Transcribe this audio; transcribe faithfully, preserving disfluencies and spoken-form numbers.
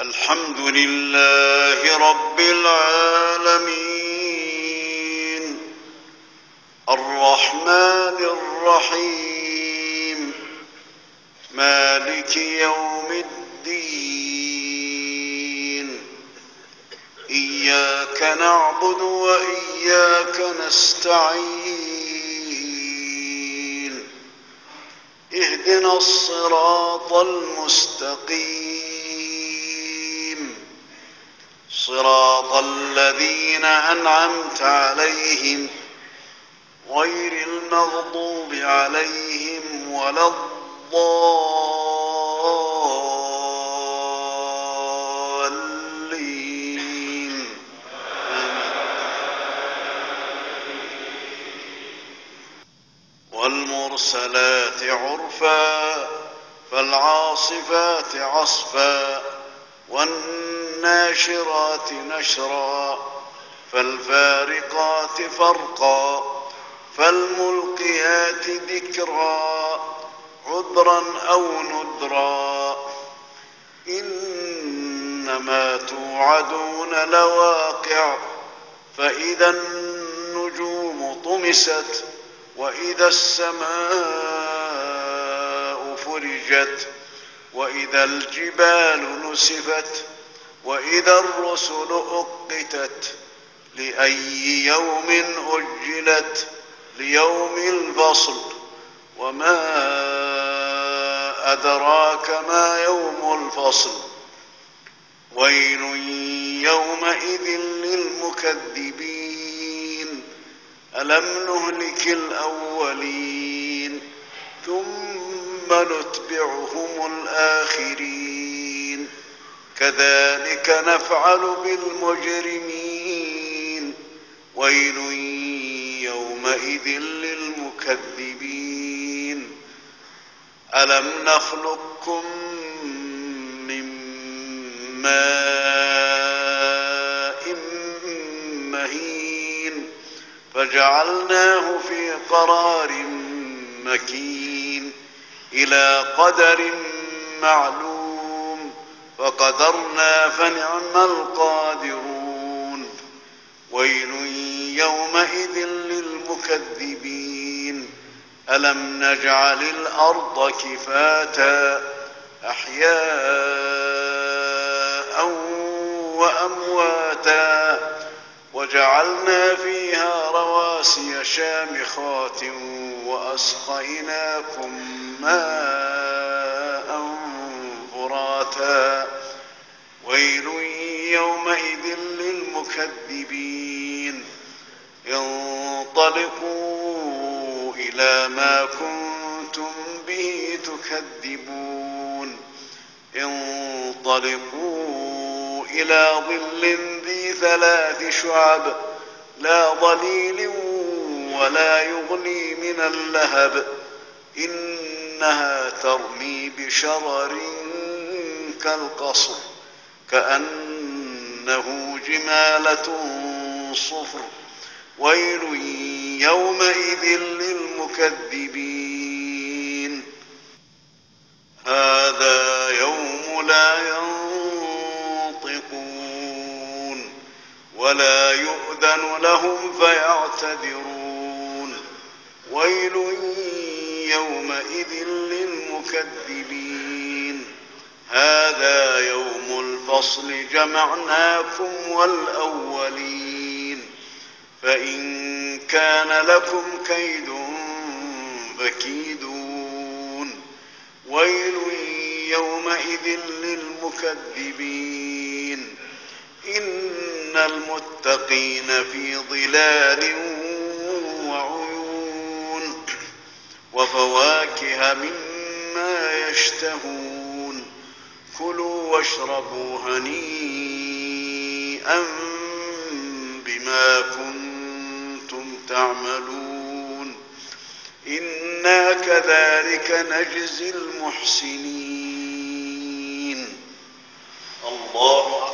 الحمد لله رب العالمين الرحمن الرحيم مالك يوم الدين إياك نعبد وإياك نستعين اهدنا الصراط المستقيم صراط الذين أنعمت عليهم غير المغضوب عليهم ولا الضالين والمرسلات عرفا فالعاصفات عصفا والناشرات نشرا فالفارقات فرقا فالملقيات ذكرا عذرا أو نذرا إنما توعدون لواقع فإذا النجوم طمست وإذا السماء فرجت وإذا الجبال نسفت وإذا الرسل أقتت لأي يوم أجلت ليوم الفصل وما أدراك ما يوم الفصل ويل يومئذ للمكذبين ألم نهلك الأولين ثم نتبعهم الآخرين كذلك نفعل بالمجرمين ويل يومئذ للمكذبين ألم نخلقكم من ماء مهين فجعلناه في قرار مكين إلى قدر معلوم فقدرنا فنعم القادرون ويل يومئذ للمكذبين ألم نجعل الأرض كفاتا أحياء وأمواتا وجعلنا فيها رواسي شامخات وأسقيناكم ماء فراتا ويل يومئذ للمكذبين انطلقوا إلى ما كنتم به تكذبون انطلقوا إلى ظل ذي ثلاث شعب لا ظليل ولا يغني من اللهب إنها ترمي بشرر كالقصر كأنه جمالة صفر ويل يومئذ للمكذبين هذا يوم لا ينطقون ولا يؤذن لهم فيعتذرون ويل يومئذ للمكذبين هذا يوم الفصل جمعناكم والأولين فإن كان لكم كيد فكيدون ويل يومئذ للمكذبين إن المتقين في ظلال وعيون وفواكه مما يشتهون كلوا واشربوا هنيئا بما كنتم تعملون إنا كذلك نجزي المحسنين الله